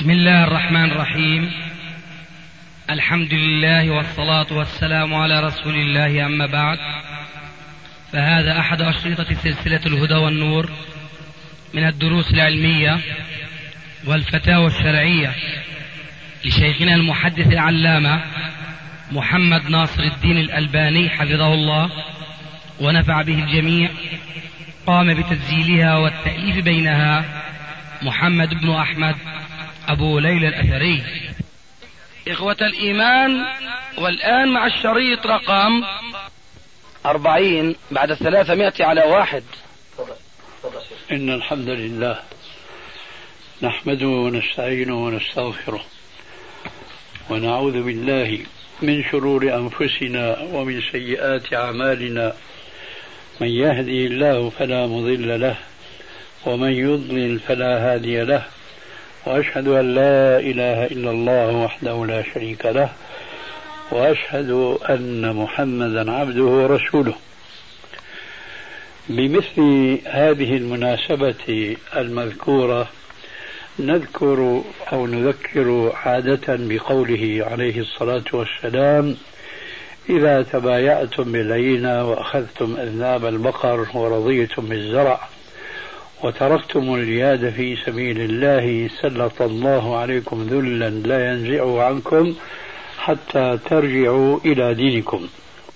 بسم الله الرحمن الرحيم. الحمد لله والصلاة والسلام على رسول الله، أما بعد، فهذا أحد أشرطة سلسلة الهدى والنور من الدروس العلمية والفتاوى الشرعية لشيخنا المحدث العلامة محمد ناصر الدين الألباني حفظه الله ونفع به الجميع. قام بتسجيلها والتأليف بينها محمد بن أحمد أبو ليلى الأثري. إخوة الإيمان، والآن مع الشريط رقم 40 بعد 300 على 1. إن الحمد لله نحمده ونستعينه ونستغفره ونعوذ بالله من شرور أنفسنا ومن سيئات أعمالنا. من يهدي الله فلا مضل له ومن يضلل فلا هادي له، وأشهد أن لا إله إلا الله وحده لا شريك له، وأشهد أن محمدا عبده ورسوله. بمثل هذه المناسبة المذكورة نذكر أو نذكر عادة بقوله عليه الصلاة والسلام: إذا تبايعتم بالعينة وأخذتم أذناب البقر ورضيتم بالزرع وتركتم الجهاد في سبيل الله سلط الله عليكم ذلا لا ينزعه عنكم حتى ترجعوا إلى دينكم.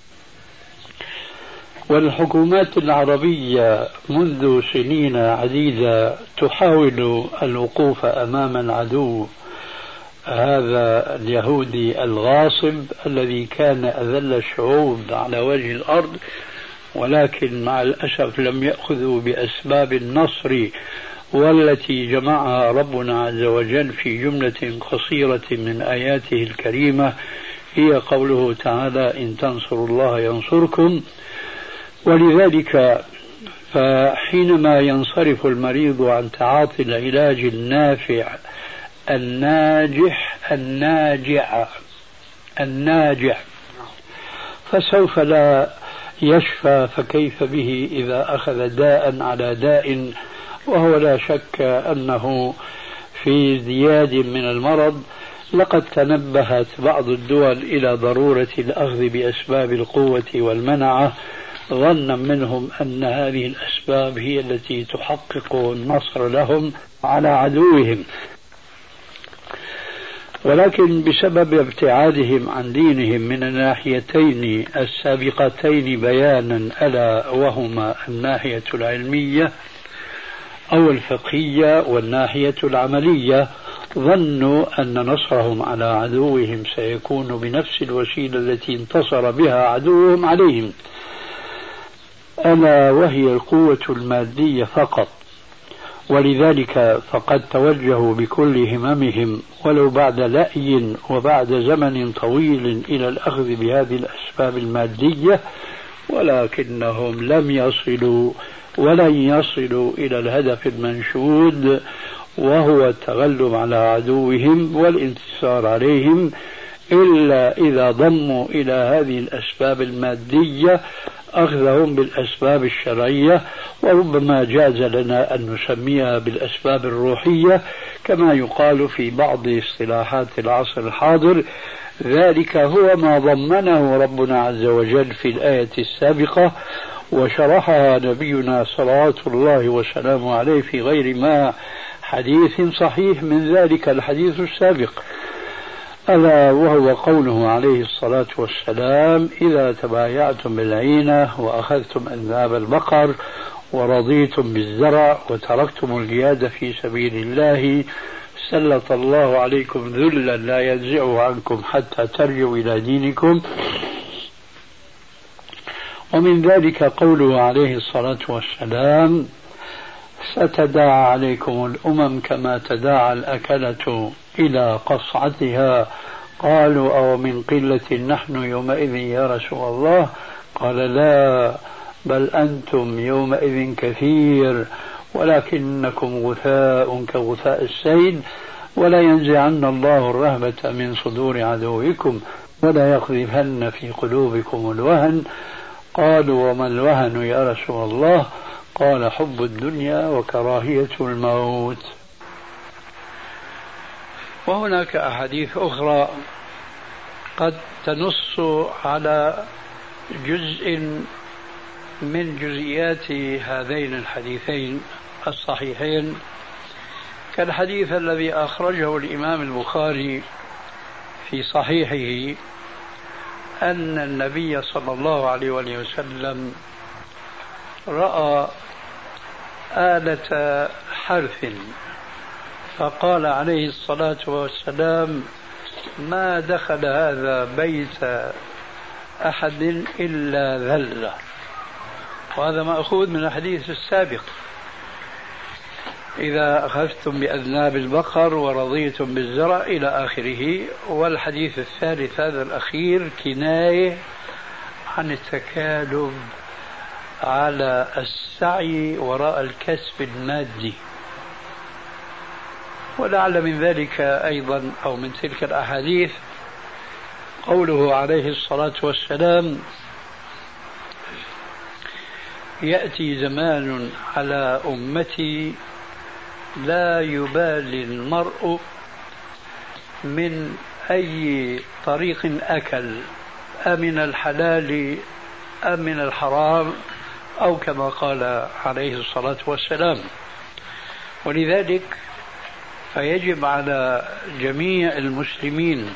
والحكومات العربية منذ سنين عديدة تحاول الوقوف أمام العدو هذا اليهودي الغاصب الذي كان أذل الشعوب على وجه الأرض، ولكن مع الأسف لم يأخذوا بأسباب النصر والتي جمعها ربنا عز وجل في جملة قصيرة من آياته الكريمة، هي قوله تعالى: إن تنصروا الله ينصركم. ولذلك فحينما ينصرف المريض عن تعاطي العلاج النافع الناجع فسوف لا يشفى، فكيف به إذا أخذ داء على داء، وهو لا شك أنه في ازدياد من المرض. لقد تنبهت بعض الدول إلى ضرورة الأخذ بأسباب القوة والمنعة، ظنا منهم أن هذه الأسباب هي التي تحقق النصر لهم على عدوهم، ولكن بسبب ابتعادهم عن دينهم من الناحيتين السابقتين بيانا، ألا وهما الناحية العلمية أو الفقهية والناحية العملية، ظنوا أن نصرهم على عدوهم سيكون بنفس الوسيلة التي انتصر بها عدوهم عليهم، ألا وهي القوة المادية فقط. ولذلك فقد توجهوا بكل هممهم ولو بعد لأي وبعد زمن طويل إلى الأخذ بهذه الأسباب المادية، ولكنهم لم يصلوا ولن يصلوا إلى الهدف المنشود، وهو التغلب على عدوهم والانتصار عليهم، إلا إذا ضموا إلى هذه الأسباب المادية أخذهم بالأسباب الشرعية، وربما جاز لنا أن نسميها بالأسباب الروحية كما يقال في بعض اصطلاحات العصر الحاضر. ذلك هو ما ضمنه ربنا عز وجل في الآية السابقة، وشرحها نبينا صلوات الله وسلامه عليه في غير ما حديث صحيح من ذلك الحديث السابق، ألا وهو قوله عليه الصلاة والسلام: إذا تبايعتم بالعينة وأخذتم أذناب البقر ورضيتم بالزرع وتركتم الجهاد في سبيل الله سلط الله عليكم ذلا لا ينزعه عنكم حتى ترجعوا إلى دينكم. ومن ذلك قوله عليه الصلاة والسلام: ستداعى عليكم الأمم كما تداعى الأكلة إلى قصعتها. قالوا: أو من قلة نحن يومئذ يا رسول الله؟ قال: لا، بل أنتم يومئذ كثير ولكنكم غثاء كغثاء السيل، ولا ينزعن الله الرهبة من صدور عدوكم ولا يقذفن في قلوبكم الوهن. قالوا: وما الوهن يا رسول الله؟ قال: حب الدنيا وكراهية الموت. وهناك أحاديث أخرى قد تنص على جزء من جزئيات هذين الحديثين الصحيحين، كالحديث الذي أخرجه الإمام البخاري في صحيحه أن النبي صلى الله عليه وسلم رأى آلة حرث فقال عليه الصلاة والسلام: ما دخل هذا بيت أحد إلا ذل. وهذا مأخوذ من الحديث السابق: إذا أخذتم بأذناب البقر ورضيتم بالزرع إلى آخره. والحديث الثالث هذا الأخير كناية عن التكالب على السعي وراء الكسب المادي. ولعل من ذلك أيضا أو من تلك الأحاديث قوله عليه الصلاة والسلام: يأتي زمان على أمتي لا يبالي المرء من أي طريق أكل، أمن الحلال أم من الحرام، أو كما قال عليه الصلاة والسلام. ولذلك فيجب على جميع المسلمين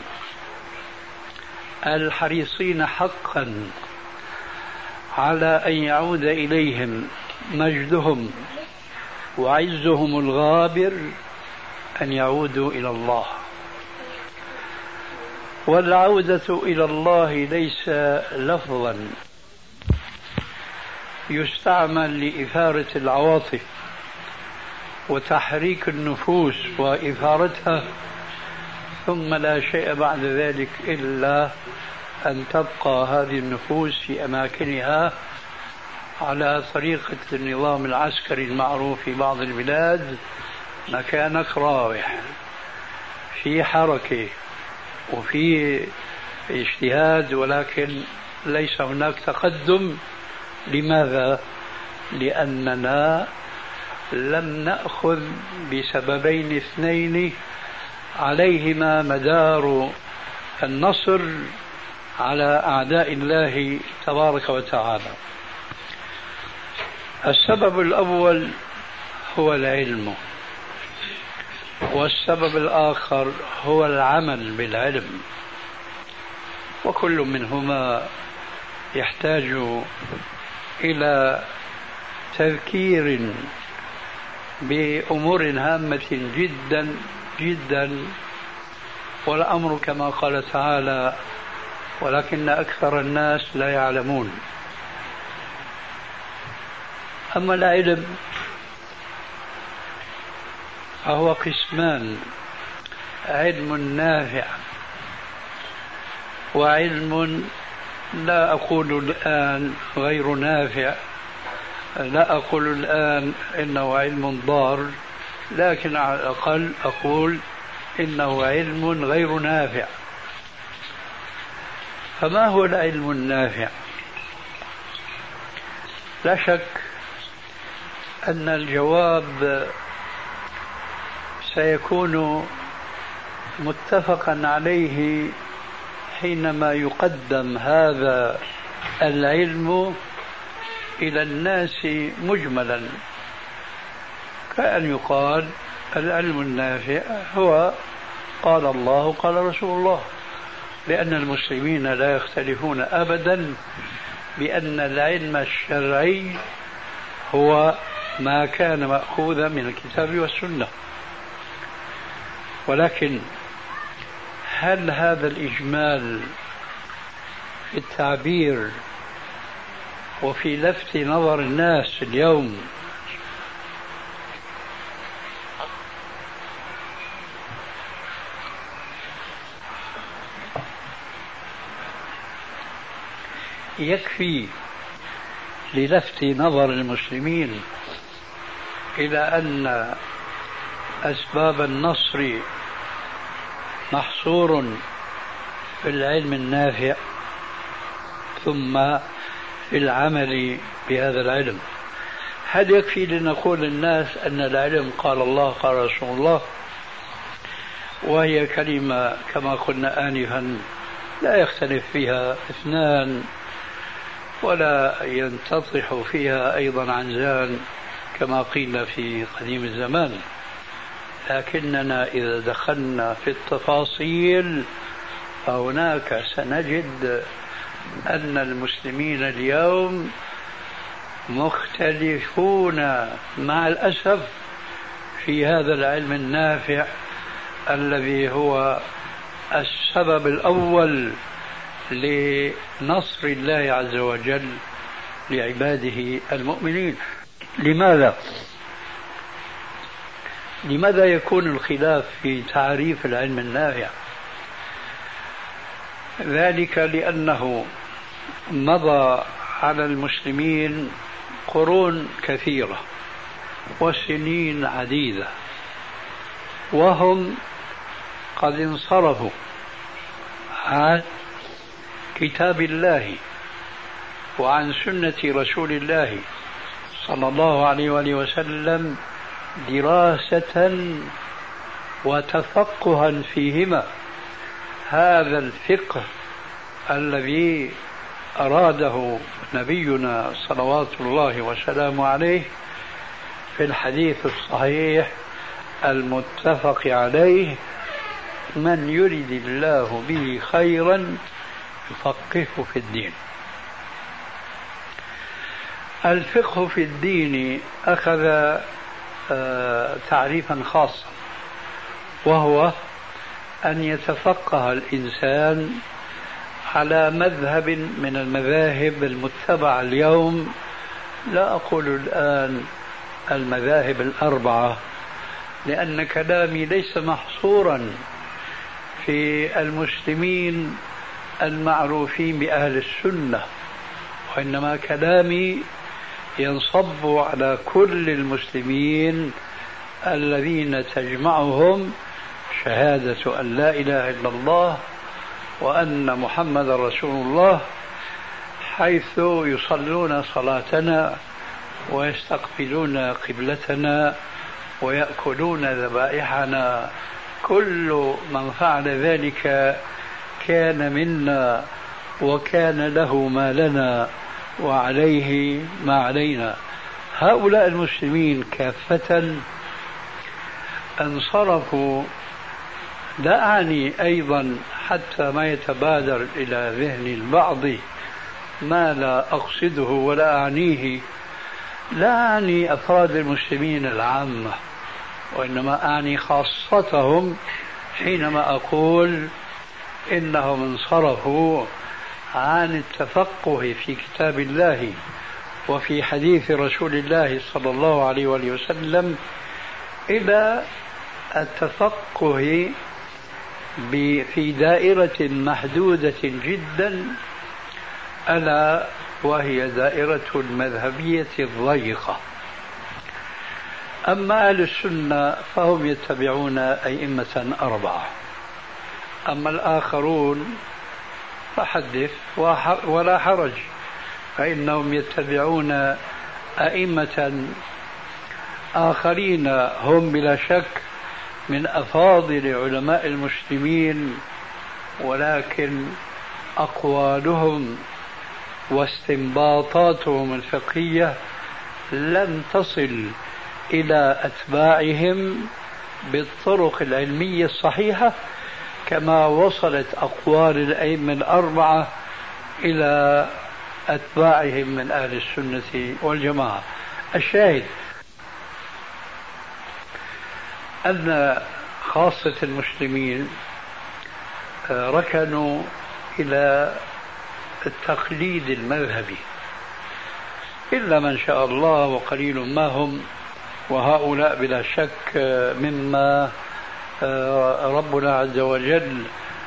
الحريصين حقا على أن يعود إليهم مجدهم وعزهم الغابر، أن يعودوا إلى الله. والعودة إلى الله ليس لفظا يستعمل لإثارة العواطف وتحريك النفوس وإثارتها ثم لا شيء بعد ذلك إلا أن تبقى هذه النفوس في أماكنها على طريقة النظام العسكري المعروف في بعض البلاد: مكانك راوح، في حركة وفي اجتهاد ولكن ليس هناك تقدم. لماذا؟ لأننا لم نأخذ بسببين اثنين عليهما مدار النصر على أعداء الله تبارك وتعالى. السبب الأول هو العلم، والسبب الآخر هو العمل بالعلم، وكل منهما يحتاج إلى تذكير بأمور هامة جدا جدا. والأمر كما قال تعالى: ولكن أكثر الناس لا يعلمون. أما العلم فهو قسمان: علم نافع وعلم لا أقول الآن غير نافع، لا أقول الآن إنه علم ضار، لكن على الأقل أقول إنه علم غير نافع. فما هو العلم النافع؟ لا شك أن الجواب سيكون متفقا عليه حينما يقدم هذا العلم إلى الناس مجملا، كأن يقال: العلم النافع هو قال الله قال رسول الله. لأن المسلمين لا يختلفون أبدا بأن العلم الشرعي هو ما كان مأخوذا من الكتاب والسنة. ولكن هل هذا الإجمال في التعبير وفي لفت نظر الناس اليوم يكفي للفت نظر المسلمين إلى أن أسباب النصر محصور في العلم النافع ثم في العمل بهذا العلم؟ هل يكفي لنقول للناس أن العلم قال الله قال رسول الله، وهي كلمة كما قلنا آنفا لا يختلف فيها اثنان ولا ينتطح فيها أيضا عنزان كما قيل في قديم الزمان، لكننا إذا دخلنا في التفاصيل فهناك سنجد أن المسلمين اليوم مختلفون مع الأسف في هذا العلم النافع الذي هو السبب الأول لنصر الله عز وجل لعباده المؤمنين. لماذا يكون الخلاف في تعريف العلم النافع؟ ذلك لأنه مضى على المسلمين قرون كثيرة وسنين عديدة وهم قد انصرفوا عن كتاب الله وعن سنة رسول الله صلى الله عليه وآله وسلم دراسة وتفقها فيهما. هذا الفقه الذي أراده نبينا صلوات الله وسلامه عليه في الحديث الصحيح المتفق عليه: من يرد الله به خيرا يفقهه في الدين. الفقه في الدين أخذ تعريفا خاصا، وهو أن يتفقه الإنسان على مذهب من المذاهب المتبعة اليوم. لا أقول الآن المذاهب الأربعة، لأن كلامي ليس محصورا في المسلمين المعروفين بأهل السنة، وإنما كلامي ينصب على كل المسلمين الذين تجمعهم شهادة أن لا إله إلا الله وأن محمد رسول الله، حيث يصلون صلاتنا ويستقبلون قبلتنا ويأكلون ذبائحنا. كل من فعل ذلك كان منا وكان له ما لنا وعليه ما علينا. هؤلاء المسلمين كافة انصرفوا. لا أعني أيضا حتى ما يتبادر إلى ذهن البعض ما لا أقصده ولا أعنيه، لا أعني أفراد المسلمين العامة، وإنما أعني خاصتهم حينما أقول إنهم انصرفوا عن التفقه في كتاب الله وفي حديث رسول الله صلى الله عليه وسلم إلى التفقه في دائرة محدودة جدا، ألا وهي دائرة المذهبية الضيقة. أما أهل السنة فهم يتبعون أئمة أربعة، أما الآخرون فحدث ولا حرج، فإنهم يتبعون أئمة آخرين هم بلا شك من أفاضل علماء المسلمين، ولكن أقوالهم واستنباطاتهم الفقهية لم تصل إلى أتباعهم بالطرق العلمية الصحيحة كما وصلت أقوال الأئمة الأربعة إلى أتباعهم من أهل السنة والجماعة. الشاهد أن خاصة المسلمين ركنوا إلى التقليد المذهبي إلا من شاء الله وقليل ما هم، وهؤلاء بلا شك مما ربنا عز وجل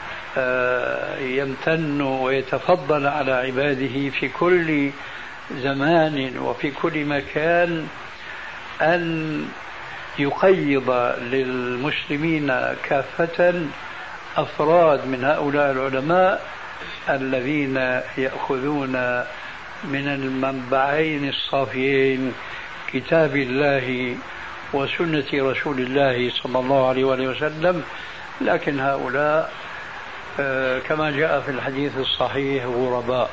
يمتن ويتفضل على عباده في كل زمان وفي كل مكان أن يقيض للمسلمين كافة أفراد من هؤلاء العلماء الذين يأخذون من المنبعين الصافيين كتاب الله وسنة رسول الله صلى الله عليه وسلم لكن هؤلاء كما جاء في الحديث الصحيح غرباء.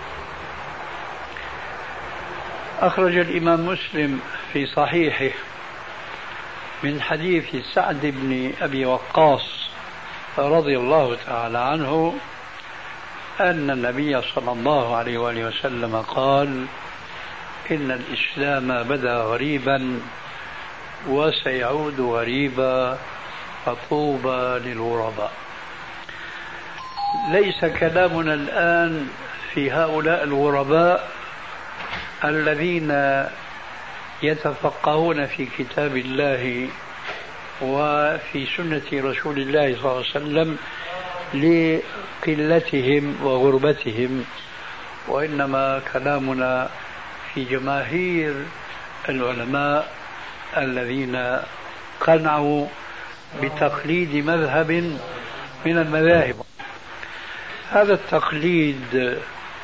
أخرج الإمام مسلم في صحيحه من حديث سعد بن أبي وقاص رضي الله تعالى عنه أن النبي صلى الله عليه وآله وسلم قال: إن الإسلام بدأ غريبا وسيعود غريبا فطوبى للغرباء. ليس كلامنا الآن في هؤلاء الغرباء الذين يتفقهون في كتاب الله وفي سنة رسول الله صلى الله عليه وسلم لقلتهم وغربتهم، وإنما كلامنا في جماهير العلماء الذين قنعوا بتقليد مذهب من المذاهب. هذا التقليد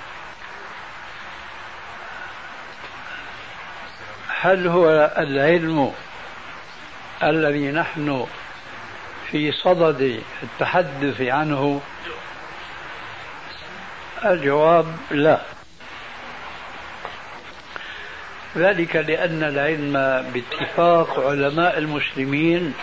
هل هو العلم الذي نحن في صدد التحدث عنه؟ الجواب لا. ذلك لأن العلم باتفاق علماء المسلمين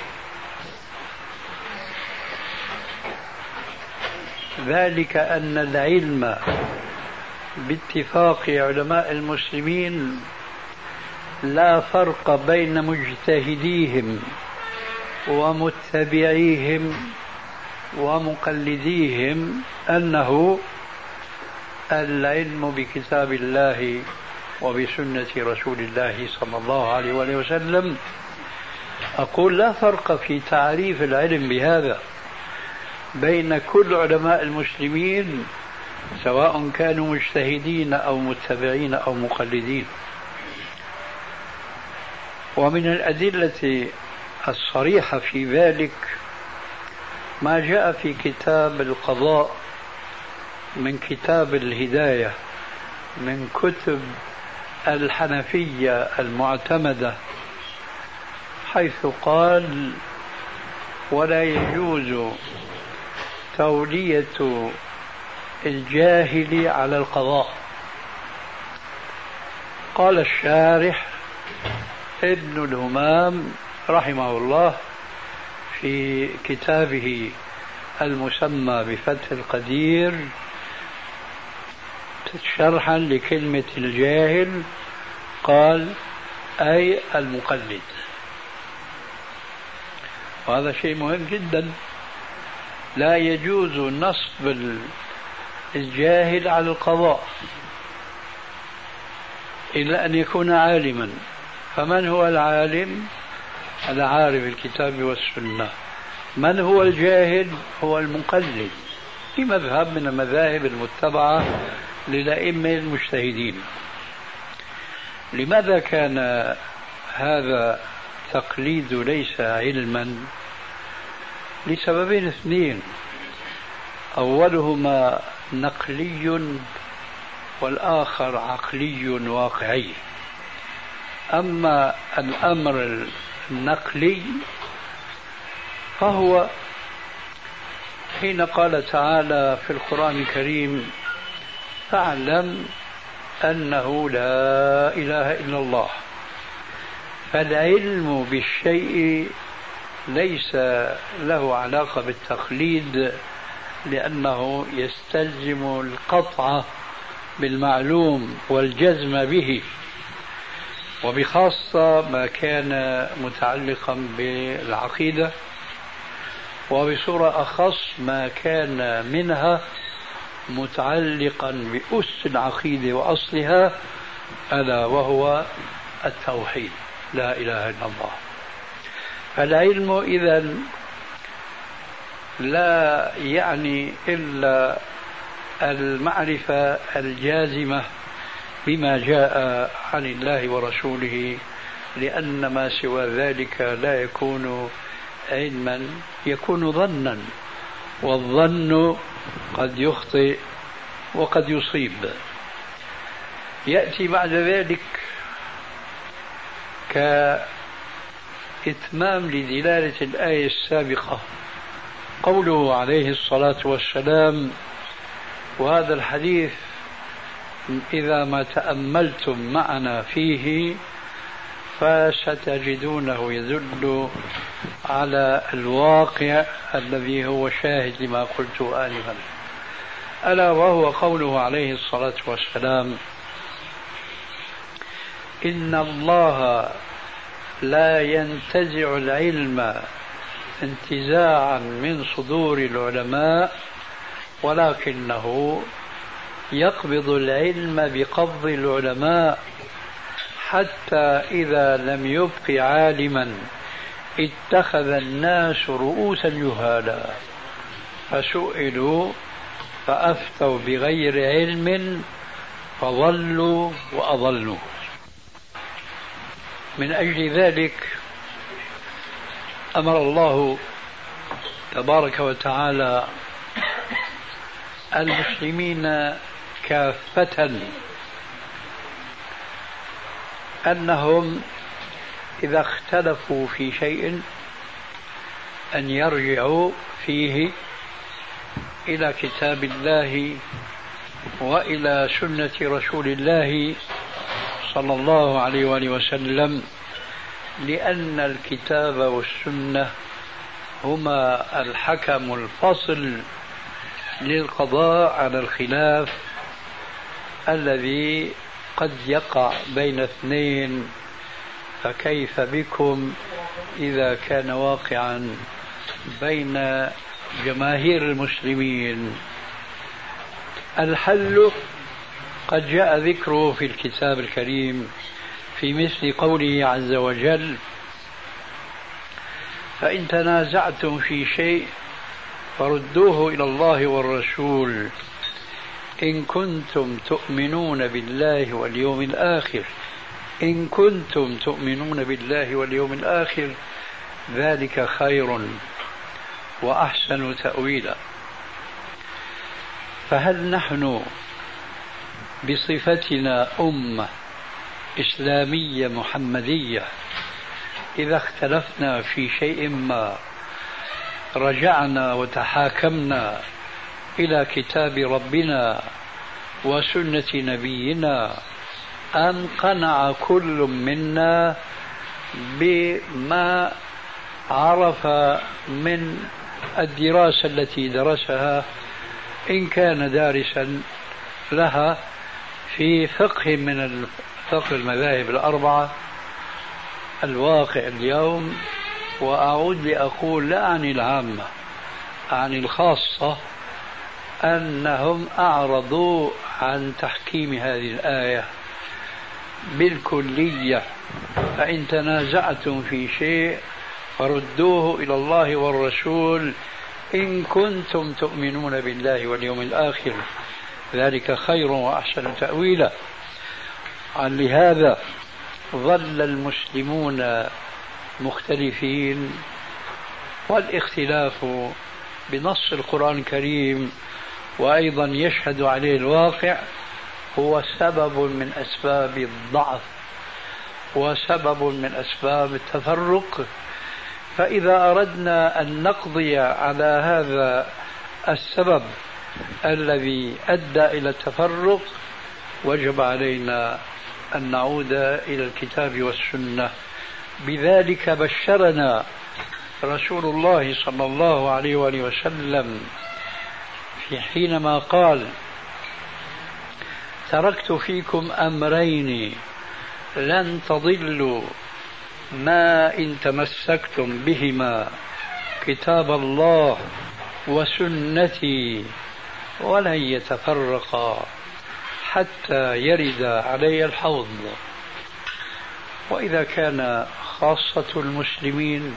لا فرق بين مجتهديهم ومتبعيهم ومقلديهم، أنه العلم بكتاب الله وبسنة رسول الله صلى الله عليه وسلم. أقول لا فرق في تعريف العلم بهذا بين كل علماء المسلمين سواء كانوا مجتهدين أو متبعين أو مقلدين. ومن الأدلة الصريحة في ذلك ما جاء في كتاب القضاء من كتاب الهداية من كتب الحنفية المعتمدة، حيث قال: ولا يجوز تولية الجاهل على القضاء. قال الشارح ابن الهمام رحمه الله في كتابه المسمى بفتح القدير شرحا لكلمة الجاهل، قال: أي المقلد. وهذا شيء مهم جدا. لا يجوز نصب الجاهل على القضاء إلا أن يكون عالما. فمن هو العالم؟ العارف الكتاب والسنة. من هو الجاهل؟ هو المقلد في مذهب من المذاهب المتبعة للأئمة المجتهدين. لماذا كان هذا التقليد ليس علما؟ لسببين اثنين: أولهما نقلي والآخر عقلي واقعي. أما الأمر النقلي فهو حين قال تعالى في القرآن الكريم: فاعلم أنه لا إله إلا الله. فالعلم بالشيء ليس له علاقة بالتقليد، لأنه يستلزم القطع بالمعلوم والجزم به، وبخاصة ما كان متعلقا بالعقيدة، وبصورة أخص ما كان منها متعلقا بأس العقيدة وأصلها، ألا وهو التوحيد، لا إله إلا الله. فالعلم إذن لا يعني إلا المعرفة الجازمة بما جاء عن الله ورسوله، لأن ما سوى ذلك لا يكون علما، يكون ظنا، والظن قد يخطئ وقد يصيب. يأتي بعد ذلك كإتمام لدلالة الآية السابقة قوله عليه الصلاة والسلام، وهذا الحديث إذا ما تأملتم معنا فيه فستجدونه يدل على الواقع الذي هو شاهد لما قلت آنفا، ألا وهو قوله عليه الصلاة والسلام: إن الله لا ينتزع العلم انتزاعا من صدور العلماء، ولكنه يقبض العلم بقبض العلماء، حتى إذا لم يبق عالما اتخذ الناس رؤوسا جهالا فسئلوا فأفتوا بغير علم فضلوا وأضلوا. من أجل ذلك أمر الله تبارك وتعالى المسلمين كافة أنهم إذا اختلفوا في شيء أن يرجعوا فيه إلى كتاب الله وإلى سنة رسول الله صلى الله عليه وآله وسلم، لأن الكتاب والسنة هما الحكم الفصل للقضاء على الخلاف الذي قد يقع بين اثنين، فكيف بكم إذا كان واقعا بين جماهير المسلمين؟ الحل قد جاء ذكره في الكتاب الكريم في مثل قوله عز وجل: فإن تنازعتم في شيء فردوه إلى الله والرسول إن كنتم تؤمنون بالله واليوم الآخر، إن كنتم تؤمنون بالله واليوم الآخر ذلك خير وأحسن تأويلا. فهل نحن بصفتنا أمة إسلامية محمدية إذا اختلفنا في شيء ما رجعنا وتحاكمنا إلى كتاب ربنا وسنة نبينا، أم قنع كل منا بما عرف من الدراسة التي درسها إن كان دارسا لها في فقه من فقه المذاهب الأربعة؟ الواقع اليوم، وأعود لأقول لا عن العامة، عن الخاصة، أنهم أعرضوا عن تحكيم هذه الآية بالكلية: فإن تنازعتم في شيء فردوه إلى الله والرسول إن كنتم تؤمنون بالله واليوم الآخر ذلك خير وأحسن تأويلا. لهذا ظل المسلمون مختلفين، والاختلاف بنص القرآن الكريم وأيضا يشهد عليه الواقع هو سبب من أسباب الضعف وسبب من أسباب التفرق. فإذا أردنا أن نقضي على هذا السبب الذي أدى إلى التفرق وجب علينا أن نعود إلى الكتاب والسنة. بذلك بشرنا رسول الله صلى الله عليه وآله وسلم في حينما قال: تركت فيكم أمرين لن تضلوا ما إن تمسكتم بهما، كتاب الله وسنتي، ولن يتفرقا حتى يرد علي الحوض. وإذا كان خاصة المسلمين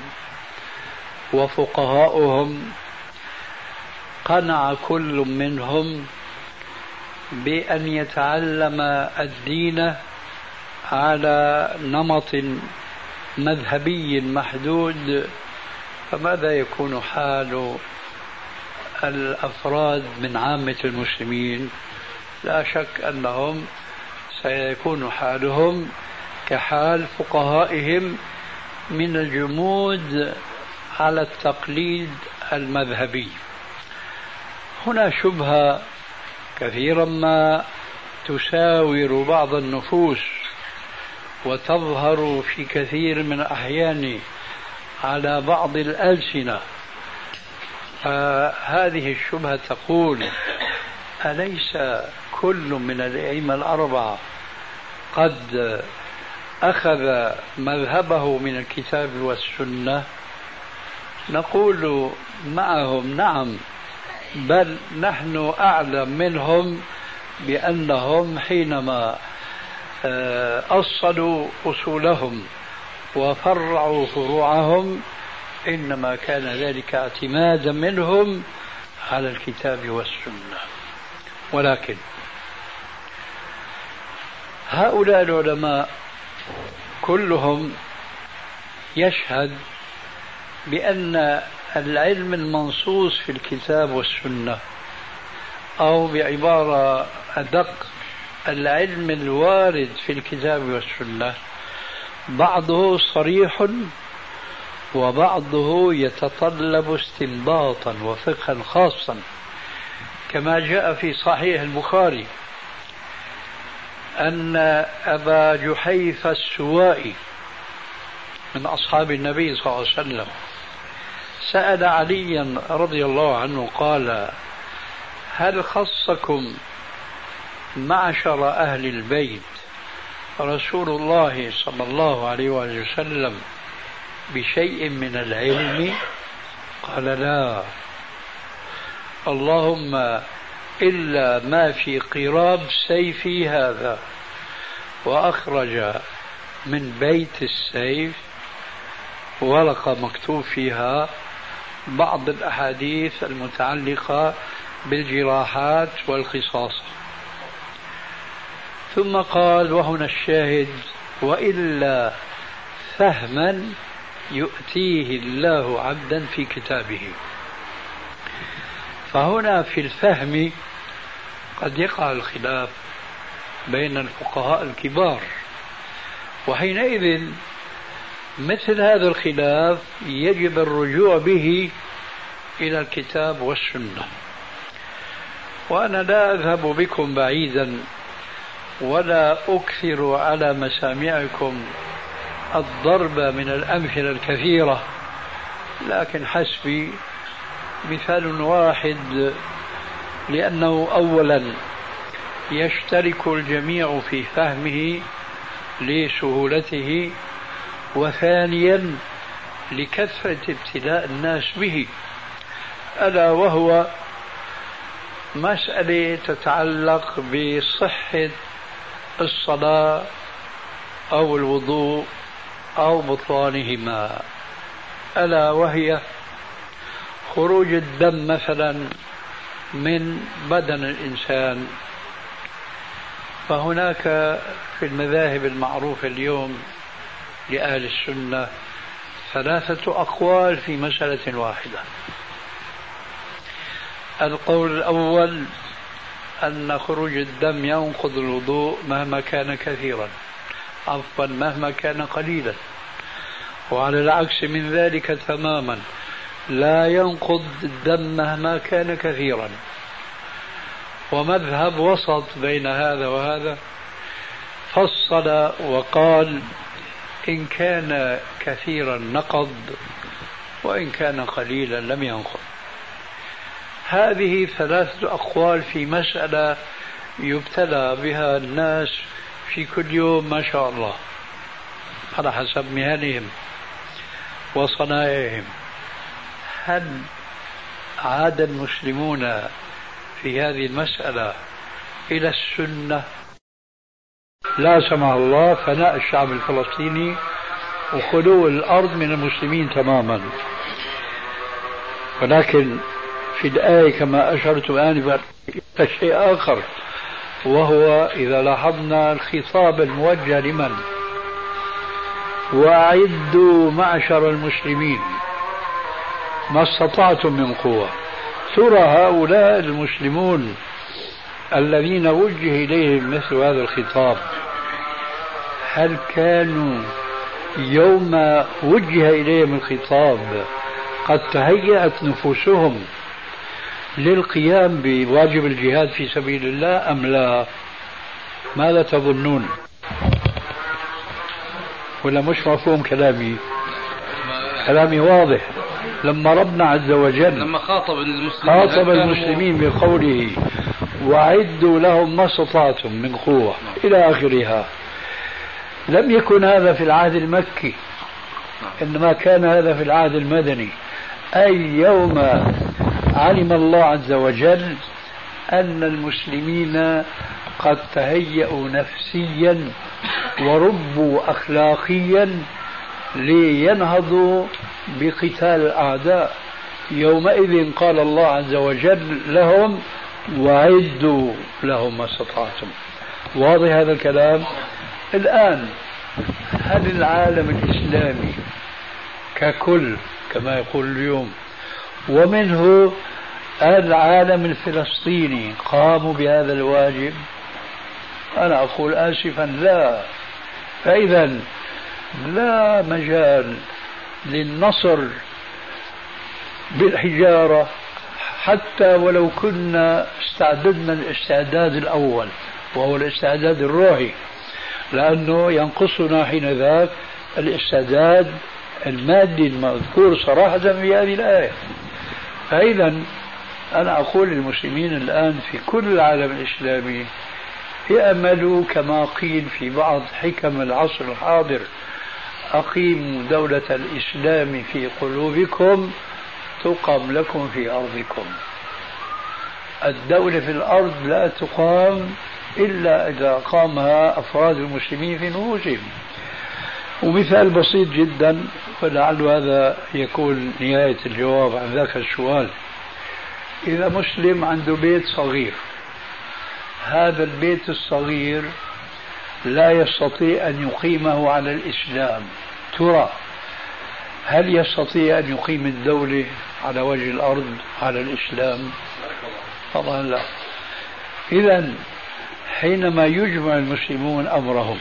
وفقهاؤهم قنع كل منهم بأن يتعلم الدين على نمط مذهبي محدود، فماذا يكون حال الأفراد من عامة المسلمين؟ لا شك أنهم سيكون حالهم كحال فقهائهم من الجمود على التقليد المذهبي. هنا شبهة كثيرا ما تساور بعض النفوس وتظهر في كثير من الأحيان على بعض الألسنة. هذه الشبهة تقول: أليس كل من الأئمة الأربعة قد أخذ مذهبه من الكتاب والسنة؟ نقول معهم: نعم، بل نحن أعلم منهم بأنهم حينما أصلوا أصولهم وفرعوا فروعهم إنما كان ذلك اعتمادا منهم على الكتاب والسنة. ولكن هؤلاء العلماء كلهم يشهد بأن العلم المنصوص في الكتاب والسنة، أو بعبارة أدق العلم الوارد في الكتاب والسنة، بعضه صريح وبعضه يتطلب استنباطا وفقها خاصا، كما جاء في صحيح البخاري أن أبا جحيفة السوائي من أصحاب النبي صلى الله عليه وسلم سأل عليا رضي الله عنه قال: هل خصكم معشر أهل البيت رسول الله صلى الله عليه وسلم بشيء من العلم؟ قال: لا، اللهم إلا ما في قراب سيفي هذا. وأخرج من بيت السيف ورقة مكتوب فيها بعض الأحاديث المتعلقة بالجراحات والقصاص. ثم قال، وهنا الشاهد: وإلا فهما يؤتيه الله عبدا في كتابه. فهنا في الفهم قد يقع الخلاف بين الفقهاء الكبار، وحينئذ مثل هذا الخلاف يجب الرجوع به إلى الكتاب والسنة. وأنا لا أذهب بكم بعيدا ولا أكثر على مسامعكم الضرب من الأمثلة الكثيرة، لكن حسبي مثال واحد، لأنه أولا يشترك الجميع في فهمه لسهولته، وثانيا لكثرة ابتلاء الناس به، ألا وهو مسألة تتعلق بصحة الصلاة أو الوضوء أو بطلانهما، ألا وهي خروج الدم مثلا من بدن الإنسان. فهناك في المذاهب المعروفة اليوم لأهل السنة 3 أقوال في مسألة واحدة. القول الأول أن خروج الدم ينقض الوضوء مهما كان كثيرا، عفوا مهما كان قليلا، وعلى العكس من ذلك تماما لا ينقض الدم مهما كان كثيرا. ومذهب وسط بين هذا وهذا فصل وقال: إن كان كثيرا نقض، وإن كان قليلا لم ينقض. هذه 3 أقوال في مسألة يبتلى بها الناس في كل يوم ما شاء الله على حسب مهنهم وصنائعهم. هل عاد المسلمون في هذه المسألة إلى السنة؟ لا سمح الله فناء الشعب الفلسطيني وخلو الأرض من المسلمين تماما. ولكن في الآية كما أشرت آنفا شيء آخر، وهو إذا لاحظنا الخطاب الموجه لمن؟ وأعدوا معشر المسلمين ما استطعتم من قوة. ترى هؤلاء المسلمون الذين وجه إليهم مثل هذا الخطاب هل كانوا يوم وجه إليهم الخطاب قد تهيأت نفوسهم للقيام بواجب الجهاد في سبيل الله أم لا؟ ماذا تظنون؟ ولا مش مفهوم كلامي؟ كلامي واضح. لما ربنا عز وجل لما خاطب المسلمين بقوله وأعدوا لهم ما استطعتم من قوة إلى آخرها، لم يكن هذا في العهد المكي، إنما كان هذا في العهد المدني، أي يوم علم الله عز وجل أن المسلمين قد تهيأوا نفسيا وربوا أخلاقيا لينهضوا بقتال الأعداء. يومئذ قال الله عز وجل لهم وأعدوا لهم ما استطعتم. واضح هذا الكلام؟ الآن هل العالم الإسلامي ككل كما يقول اليوم ومنه العالم الفلسطيني قاموا بهذا الواجب؟ أنا أقول آسفا لا. فإذا لا مجال للنصر بالحجارة حتى ولو كنا استعددنا الاستعداد الأول وهو الاستعداد الروحي، لأنه ينقصنا حين ذاك الاستعداد المادي المذكور صراحة في هذه الآية. فإذا أنا أقول للمسلمين الآن في كل العالم الإسلامي يأملوا كما قيل في بعض حكم العصر الحاضر: أقيموا دولة الإسلام في قلوبكم تقم لكم في أرضكم. الدولة في الأرض لا تقام إلا إذا قامها أفراد المسلمين في نفوسهم. ومثال بسيط جدا ولعل هذا يكون نهاية الجواب عن ذاك السؤال: إذا مسلم عنده بيت صغير، هذا البيت الصغير لا يستطيع أن يقيمه على الإسلام، ترى هل يستطيع أن يقيم الدولة على وجه الأرض على الإسلام؟ طبعا لا. إذن حينما يجمع المسلمون أمرهم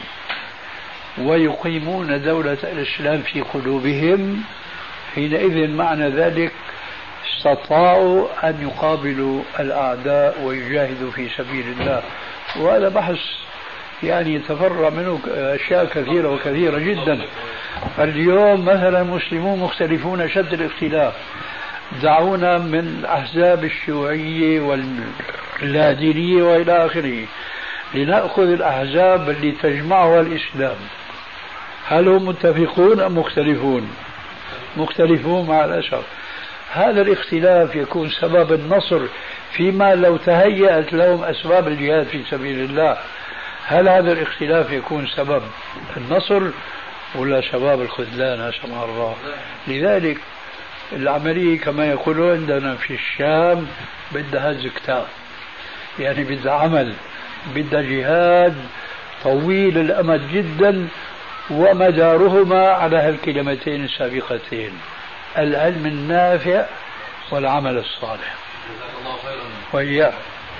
ويقيمون دولة الإسلام في قلوبهم، حينئذ معنى ذلك استطاعوا أن يقابلوا الأعداء ويجاهدوا في سبيل الله. وهذا بحث يعني يتفرع منه أشياء كثيرة وكثيرة جدا. اليوم مثلا المسلمون مختلفون شد الاختلاف، دعونا من الأحزاب الشيوعية واللادينية وإلى آخره لنأخذ الأحزاب اللي تجمعها الإسلام. هل هم متفقون أم مختلفون؟ مختلفون مع الأسف. هذا الاختلاف يكون سبب النصر فيما لو تهيأت لهم أسباب الجهاد في سبيل الله. هل هذا الاختلاف يكون سبب النصر ولا سبب الخذلان؟ سبحان الله. لذلك العملية كما يقولون عندنا في الشام بدها هز كتاب، يعني بدها عمل، بدها جهاد طويل الأمد جدا، ومدارهما على هالكلمتين السابقتين: العلم النافع والعمل الصالح. وإياه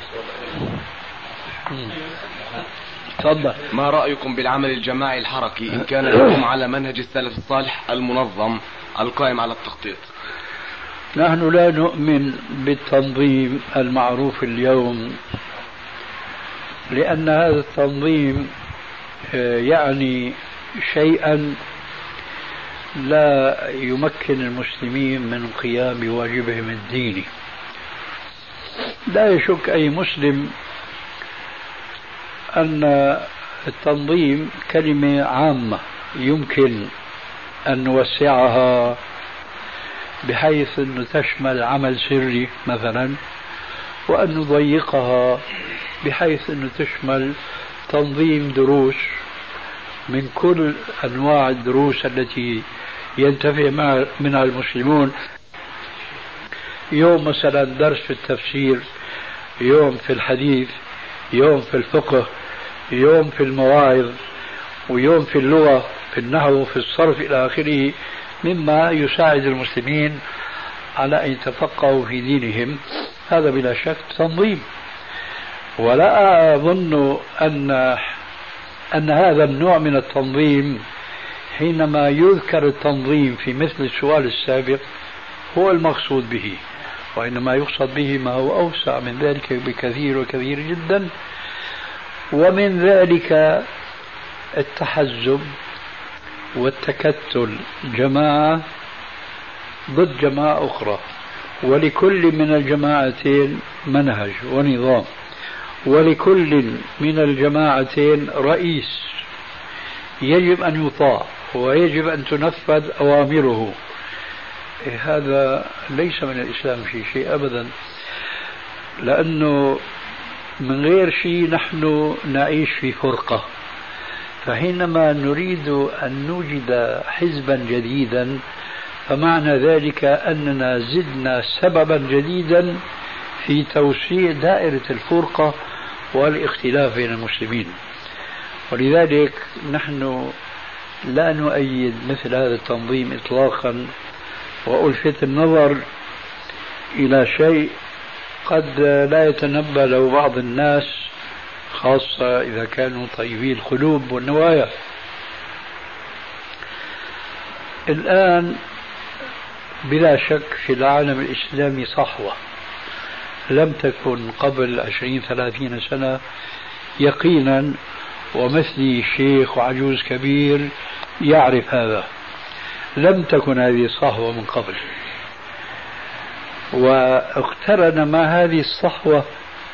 تفضل. ما رأيكم بالعمل الجماعي الحركي إن كان لكم على منهج السلف الصالح المنظم القائم على التخطيط؟ نحن لا نؤمن بالتنظيم المعروف اليوم، لأن هذا التنظيم يعني شيئا لا يمكن المسلمين من قيام بواجبهم الديني. لا يشك أي مسلم أن التنظيم كلمة عامة يمكن أن نوسعها بحيث أن تشمل عمل سري مثلا، وأن نضيقها بحيث أن تشمل تنظيم دروس من كل أنواع الدروس التي ينتفع منها المسلمون. يوم مثلا درس في التفسير، يوم في الحديث، يوم في الفقه، يوم في المواعظ، ويوم في اللغة، في النحو، في الصرف إلى آخره، مما يساعد المسلمين على أن يتفقهوا في دينهم. هذا بلا شك تنظيم. ولا أظن أن هذا النوع من التنظيم حينما يذكر التنظيم في مثل السؤال السابق هو المقصود به، وإنما يقصد به ما هو أوسع من ذلك بكثير وكثير جدا. ومن ذلك التحزب والتكتل، جماعة ضد جماعة أخرى، ولكل من الجماعتين منهج ونظام، ولكل من الجماعتين رئيس يجب أن يطاع ويجب أن تنفذ أوامره. هذا ليس من الإسلام في شيء أبدا، لأنه من غير شيء نحن نعيش في فرقة. فحينما نريد أن نوجد حزبا جديدا فمعنى ذلك أننا زدنا سببا جديدا في توسيع دائرة الفرقة والاختلاف بين المسلمين. ولذلك نحن لا نؤيد مثل هذا التنظيم إطلاقا، وألفت النظر إلى شيء قد لا يتنبه له بعض الناس، خاصة إذا كانوا طيبي القلوب والنوايا. الآن بلا شك في العالم الإسلامي صحوة لم تكن قبل 20-30 سنة يقينا، ومثلي شيخ وعجوز كبير يعرف هذا. لم تكن هذه الصحوة من قبل، واقترن مع هذه الصحوة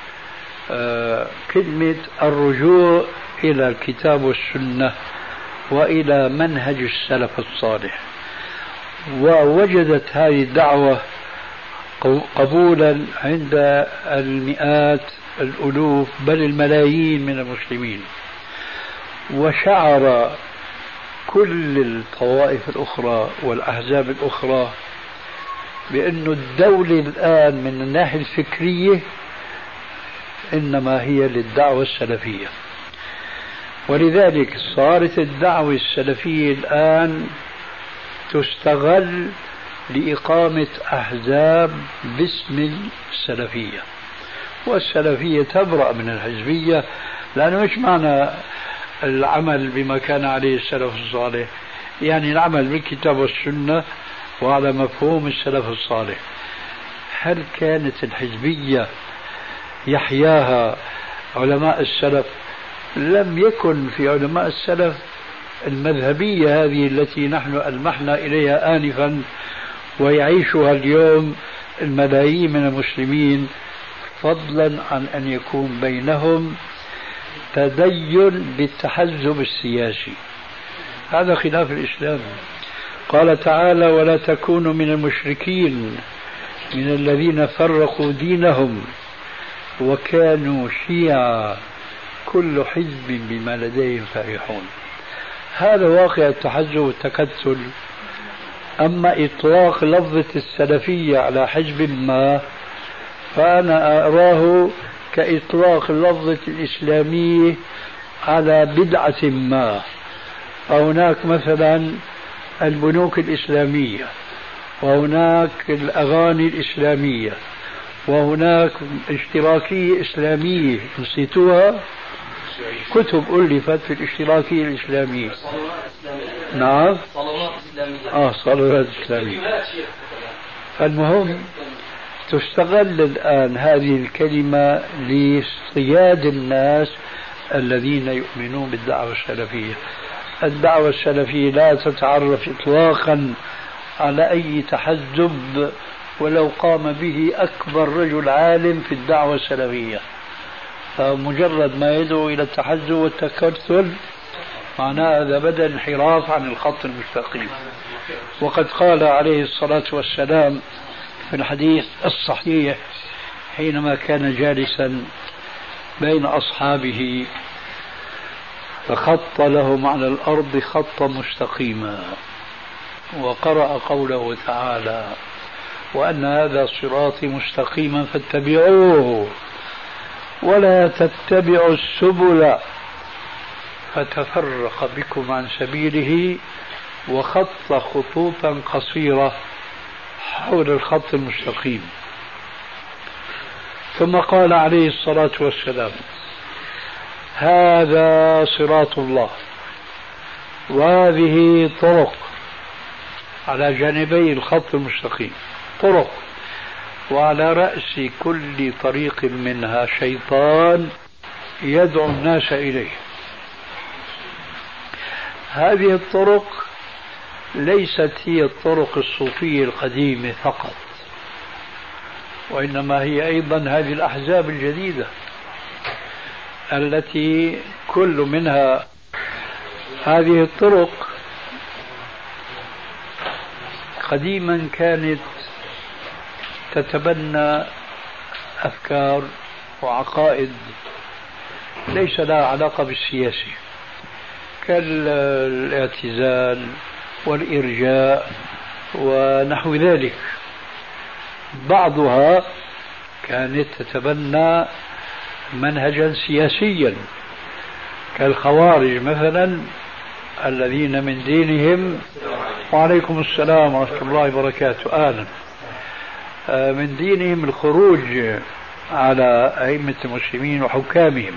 كلمة الرجوع إلى الكتاب والسنة وإلى منهج السلف الصالح. ووجدت هذه الدعوة قبولا عند المئات الألوف بل الملايين من المسلمين، وشعر كل الطوائف الأخرى والأحزاب الأخرى بأن الدولة الآن من الناحية الفكرية إنما هي للدعوة السلفية. ولذلك صارت الدعوة السلفية الآن تستغل لإقامة أحزاب باسم السلفية، والسلفية تبرأ من الحزبية، لأنه مش معنى العمل بما كان عليه السلف الصالح، يعني العمل بالكتاب والسنة وعلى مفهوم السلف الصالح. هل كانت الحزبية يحياها علماء السلف؟ لم يكن في علماء السلف المذهبية هذه التي نحن ألمحنا إليها آنفا ويعيشها اليوم الملايين من المسلمين، فضلا عن أن يكون بينهم تدين بالتحزب السياسي. هذا خلاف الإسلام. قال تعالى: ولا تكونوا من المشركين من الذين فرقوا دينهم وكانوا شيعا كل حزب بما لديهم فرحون. هذا واقع التحزب والتكتل. أما إطلاق لفظة السلفية على حزب ما فأنا أراه كإطلاق لفظة الإسلامية على بدعة ما. فهناك مثلا البنوك الإسلامية، وهناك الأغاني الإسلامية، وهناك اشتراكية إسلامية نسيتوها، كتب ألفت في الاشتراكية الإسلامية. نعم، صلوات إسلامية. صلوات إسلامية. المهم تستغل الآن هذه الكلمة لاصطياد الناس الذين يؤمنون بالدعوة السلفية. الدعوة السلفية لا تتعرف إطلاقا على أي تحزب ولو قام به أكبر رجل عالم في الدعوة السلفية، فمجرد ما يدعو إلى التحزب والتكتل معناه هذا بدأ انحراف عن الخط المستقيم. وقد قال عليه الصلاة والسلام في الحديث الصحيح حينما كان جالسا بين أصحابه فخط لهم على الأرض خطا مستقيما، وقرأ قوله تعالى: وأن هذا صراطي مستقيما فاتبعوه ولا تتبعوا السبل فتفرق بكم عن سبيله، وخط خطوطا قصيرة حول الخط المستقيم. ثم قال عليه الصلاة والسلام: هذا صراط الله وهذه طرق على جانبي الخط المستقيم. طرق، وعلى رأس كل طريق منها شيطان يدعو الناس إليه. هذه الطرق ليست هي الطرق الصوفية القديمة فقط، وإنما هي أيضا هذه الأحزاب الجديدة التي كل منها هذه الطرق قديما كانت تتبنى أفكار وعقائد ليس لها علاقة بالسياسة، كالاعتزال والإرجاء ونحو ذلك. بعضها كانت تتبنى منهجا سياسيا كالخوارج مثلا، الذين من دينهم وعليكم السلام ورحمة الله وبركاته أهلا، من دينهم الخروج على أئمة المسلمين وحكامهم.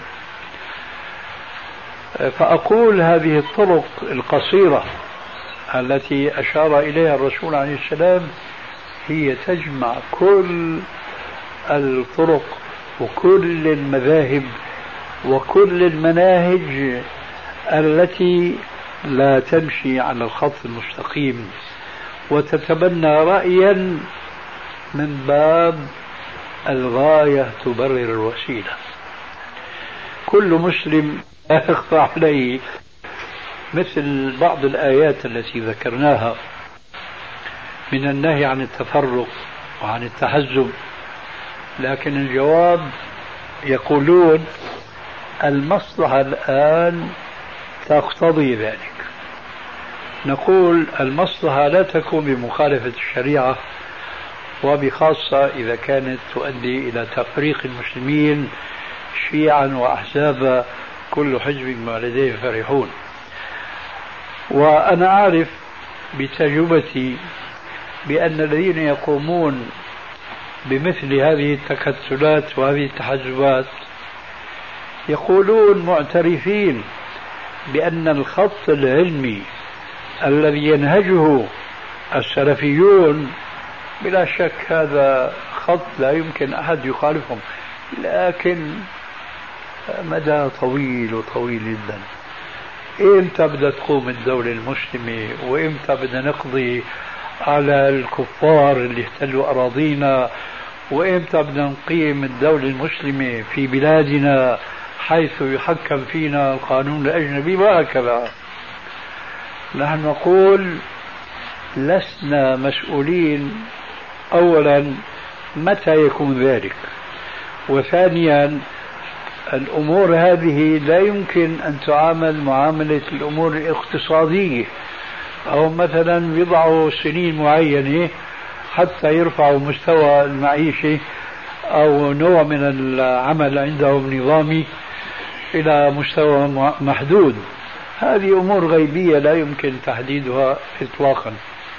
فأقول هذه الطرق القصيرة التي أشار إليها الرسول عليه السلام هي تجمع كل الطرق وكل المذاهب وكل المناهج التي لا تمشي على الخط المستقيم وتتبنى رأيا من باب الغاية تبرر الوسيلة. كل مسلم لا يخفى عليه مثل بعض الآيات التي ذكرناها من النهي عن التفرق وعن التحزب، لكن الجواب يقولون المصلحة الآن تقتضي ذلك. نقول المصلحة لا تكون بمخالفة الشريعة، وبخاصة إذا كانت تؤدي إلى تفريق المسلمين شيعا وأحزابا كل حزب بما لديه فرحون. وأنا عارف بتجربتي بأن الذين يقومون بمثل هذه التكتلات وهذه التحزبات يقولون معترفين بأن الخط العلمي الذي ينهجه السلفيون بلا شك هذا خط لا يمكن أحد يخالفهم، لكن مدى طويل وطويل جدا. إمتى بدها تقوم الدولة المسلمة، وإمتى بدنا نقضي على الكفار اللي احتلوا أراضينا، وإمتى بدنا نقيم الدولة المسلمة في بلادنا حيث يحكم فينا القانون الأجنبي وهكذا. نحن نقول لسنا مسؤولين أولا متى يكون ذلك، وثانيا الأمور هذه لا يمكن أن تعامل معاملة الأمور الاقتصادية، أو مثلا يضعوا سنين معينة حتى يرفعوا مستوى المعيشة أو نوع من العمل عندهم نظامي إلى مستوى محدود. هذه أمور غيبية لا يمكن تحديدها إطلاقا،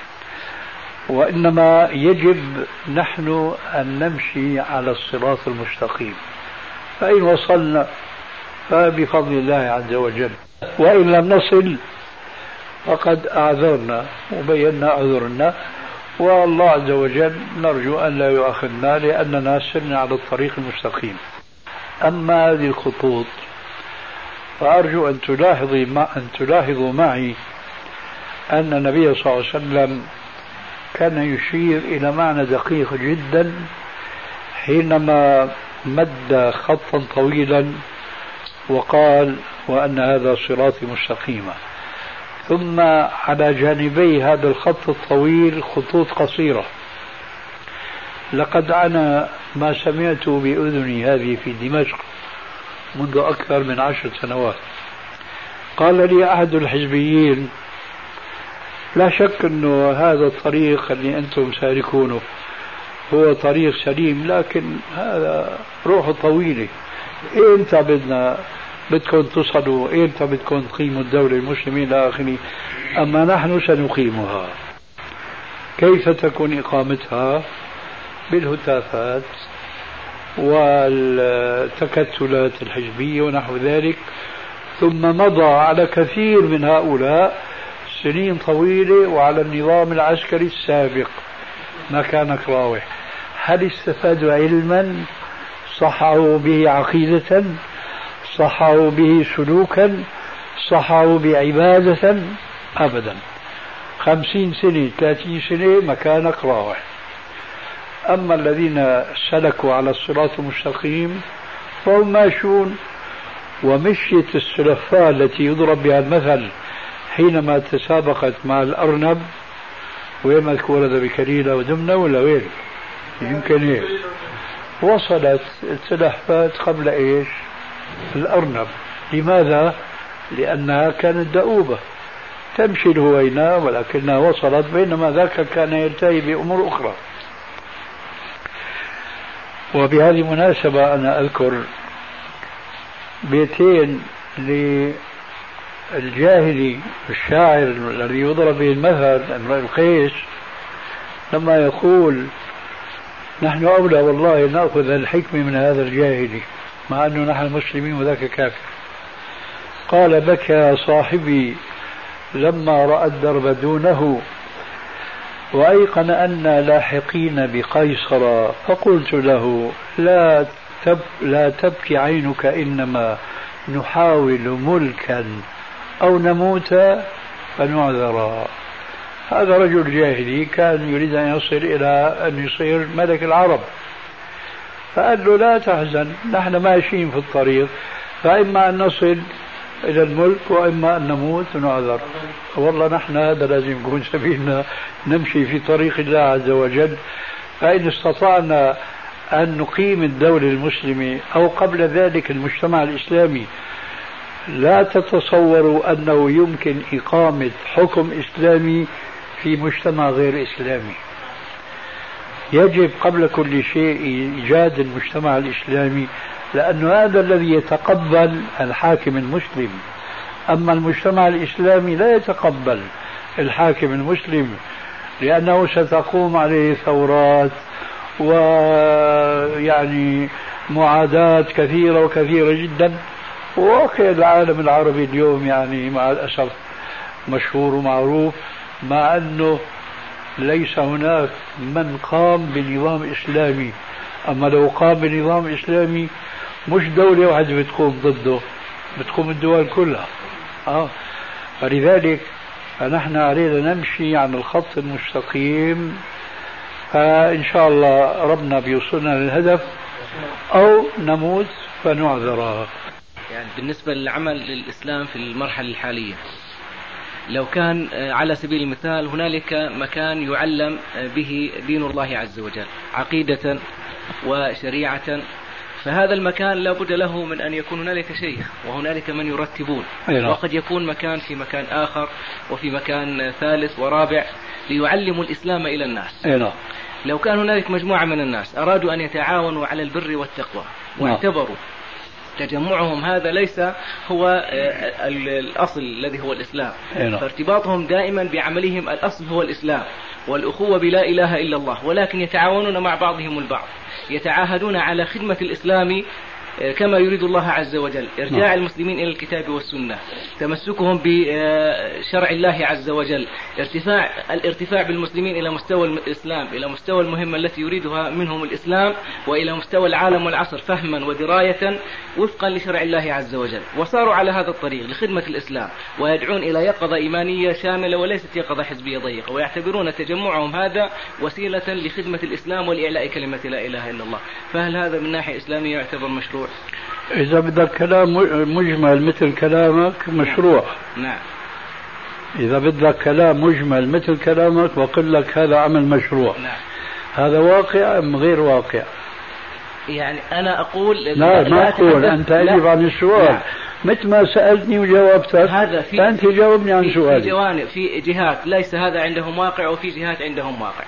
وإنما يجب نحن أن نمشي على الصراط المستقيم، فإن وصلنا فبفضل الله عز وجل، وإن لم نصل فقد أعذرنا وبينا عذرنا، والله عز وجل نرجو أن لا يؤاخذنا لأننا سرنا على الطريق المستقيم. أما هذه الخطوط فأرجو أن تلاحظوا معي أن النبي صلى الله عليه وسلم كان يشير إلى معنى دقيق جدا حينما مد خطا طويلا وقال وأن هذا صراطي مستقيما، ثم على جانبي هذا الخط الطويل خطوط قصيرة. لقد أنا ما سمعت بأذني هذه في دمشق منذ أكثر من 10 سنوات. قال لي أحد الحزبيين لا شك أنه هذا الطريق اللي أنتم سالكونه هو طريق سليم، لكن هذا روحه طويلة، إمتى بدكم تصلوا، إمتى بدكم تقيموا الدولة المسلمين إلى آخره، أما نحن سنقيمها. كيف تكون إقامتها؟ بالهتافات والتكتلات الحزبية ونحو ذلك. ثم مضى على كثير من هؤلاء سنين طويلة وعلى النظام العسكري السابق، مكانك راوح. هل استفادوا علما صحوا به عقيدة، صحوا به سلوكا، صحوا بعبادة؟ أبدا. 50 سنة 30 سنة مكانك راوح. أما الذين سلكوا على الصراط المستقيم فهم ماشون. ومشيت السلفاء التي يضرب بها المثل حينما تسابقت مع الأرنب، وين ولد بكليلة ودمنة ولا وين؟ يمكن هيك. وصلت السلحفاة قبل إيش؟ الأرنب. لماذا؟ لأنها كانت دؤوبة تمشي الهوينة ولكنها وصلت، بينما ذاك كان يلتهي بأمور أخرى. وبهذه المناسبة أنا أذكر بيتين للجاهلي الشاعر الذي يضرب به المثل امرئ القيس، لما يقول نحن أولى والله نأخذ الحكمة من هذا الجاهلي مع أنه نحن مسلمين وذاك كافر. قال بكى صاحبي لما رأى الدرب دونه وأيقن أن لاحقين بقيصر، فقلت له لا تبكي عينك، إنما نحاول ملكا أو نموت فنعذر. هذا رجل جاهلي كان يريد أن يصل إلى أن يصير ملك العرب، فقال له لا تحزن، نحن ماشيين في الطريق، فإما أن نصل إلى الملك وإما أن نموت ونعذر. والله نحن هذا لازم يكون سبيلنا، نمشي في طريق الله عز وجل. فإن استطعنا أن نقيم الدولة المسلمة أو قبل ذلك المجتمع الإسلامي، لا تتصوروا أنه يمكن إقامة حكم إسلامي في مجتمع غير إسلامي. يجب قبل كل شيء إيجاد المجتمع الإسلامي، لأن هذا الذي يتقبل الحاكم المسلم. أما المجتمع الإسلامي لا يتقبل الحاكم المسلم، لأنه ستقوم عليه ثورات ويعني معاداة كثيرة وكثيرة جدا. وواقع العالم العربي اليوم يعني مع الأسف مشهور ومعروف، مع أنه ليس هناك من قام بنظام إسلامي. أما لو قام بنظام إسلامي مش دولة واحدة بتقوم ضده، بتقوم الدول كلها. فلذلك فنحن علينا نمشي عن الخط المستقيم، فإن شاء الله ربنا بيوصلنا للهدف أو نموت فنعذر. يعني بالنسبة للعمل للإسلام في المرحلة الحالية، لو كان على سبيل المثال هنالك مكان يعلم به دين الله عز وجل عقيدة وشريعة، فهذا المكان لا بد له من أن يكون هنالك شيخ وهنالك من يرتبون، وقد يكون مكان في مكان آخر وفي مكان ثالث ورابع ليعلموا الإسلام إلى الناس. لو كان هنالك مجموعة من الناس أرادوا أن يتعاونوا على البر والتقوى واعتبروا تجمعهم هذا ليس هو الأصل الذي هو الإسلام، فارتباطهم دائما بعملهم الأصل هو الإسلام والأخوة بلا إله إلا الله، ولكن يتعاونون مع بعضهم البعض، يتعاهدون على خدمة الإسلام كما يريد الله عز وجل، إرجاع المسلمين إلى الكتاب والسنة، تمسكهم بشرع الله عز وجل، الارتفاع بالمسلمين إلى مستوى الإسلام، إلى مستوى المهمة التي يريدها منهم الإسلام، وإلى مستوى العالم والعصر فهما ودراية وفقا لشرع الله عز وجل. وصاروا على هذا الطريق لخدمة الإسلام ويدعون إلى يقظة إيمانية شاملة وليست يقظة حزبية ضيقة، ويعتبرون تجمعهم هذا وسيلة لخدمة الإسلام ولإعلاء كلمة لا إله إلا الله. فهل هذا من ناحية إسلامية يعتبر مشروع؟ إذا بدك كلام مجمل مثل كلامك مشروع. نعم. إذا بدك كلام مجمل مثل كلامك بقول لك هذا عمل مشروع. نعم. هذا واقع أم غير واقع؟ يعني أنا أقول لا ما أقول، أنت أجيب عن السؤال. نعم. مثل ما سألتني وجاوبتك، هذا فأنت جاوبني عن سؤالي. في جوانب، في جهات ليس هذا عندهم واقع، وفي جهات عندهم واقع.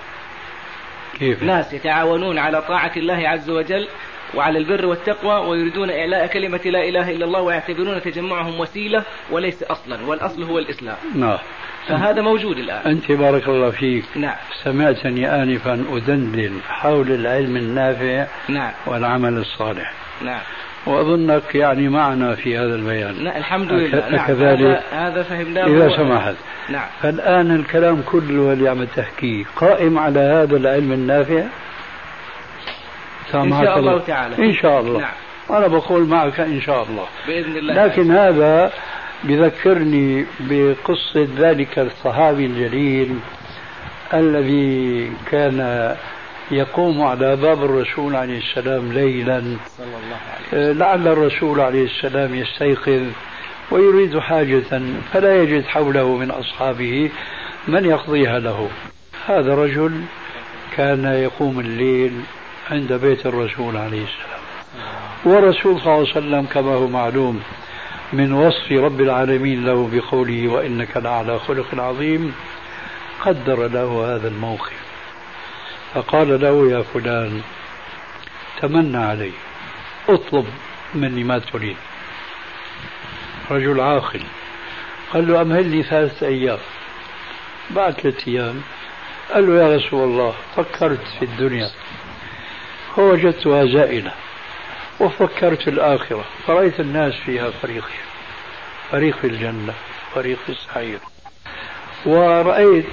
كيف؟ ناس يتعاونون على طاعة الله عز وجل وعلى البر والتقوى ويريدون إعلاء كلمة لا إله إلا الله، ويعتبرون تجمعهم وسيلة وليس أصلا، والأصل هو الإسلام. نعم. فهذا موجود الآن. أنت بارك الله فيك. نعم. سمعتني آنفا أدندن حول العلم النافع. نعم. والعمل الصالح. نعم. وأظنك يعني معنا في هذا البيان. لا الحمد لله. نعم. كذلك هذا فهمناه إذا سمحت. نعم. فالآن الكلام كله اللي عم تحكيه قائم على هذا العلم النافع إن شاء الله تعالى. إن شاء الله. نعم. أنا بقول معك إن شاء الله بإذن الله. لكن هذا بذكرني بقصة ذلك الصحابي الجليل الذي كان يقوم على باب الرسول عليه السلام ليلا صلى الله عليه وسلم. لعل الرسول عليه السلام يستيقظ ويريد حاجة فلا يجد حوله من أصحابه من يقضيها له. هذا رجل كان يقوم الليل عند بيت الرسول عليه السلام، والرسول صلى الله عليه وسلم كما هو معلوم من وصف رب العالمين له بقوله وإنك لعلى خلق عظيم قدر له هذا الموقف فقال له يا فلان تمنى علي اطلب مني ما تريد. رجل عاقل قال له أمهلني 3 أيام. بعد 3 أيام قال له يا رسول الله فكرت في الدنيا فوجدتها زائلة وفكرت في الآخرة فرأيت الناس فيها فريقين، فريق في الجنة فريق في السعير، ورأيت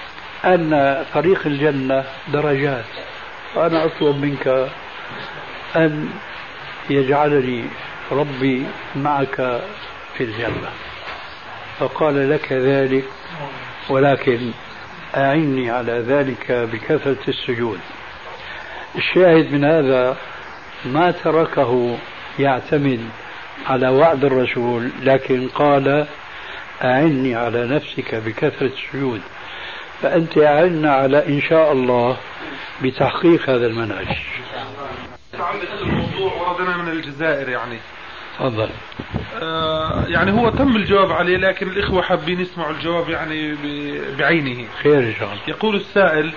أن فريق الجنة درجات وأنا أطلب منك أن يجعلني ربي معك في الجنة. فقال لك ذلك ولكن أعني على ذلك بكثرة السجود. الشاهد من هذا ما تركه يعتمد على وعد الرسول لكن قال أعني على نفسك بكثرة السجود. فأنت أعنا على إن شاء الله بتحقيق هذا المنهج. تعلق الموضوع وردنا من الجزائر يعني. تفضل. يعني هو تم الجواب عليه لكن الإخوة حابين يسمعوا الجواب يعني بعينه. خير إن شاء الله. يقول السائل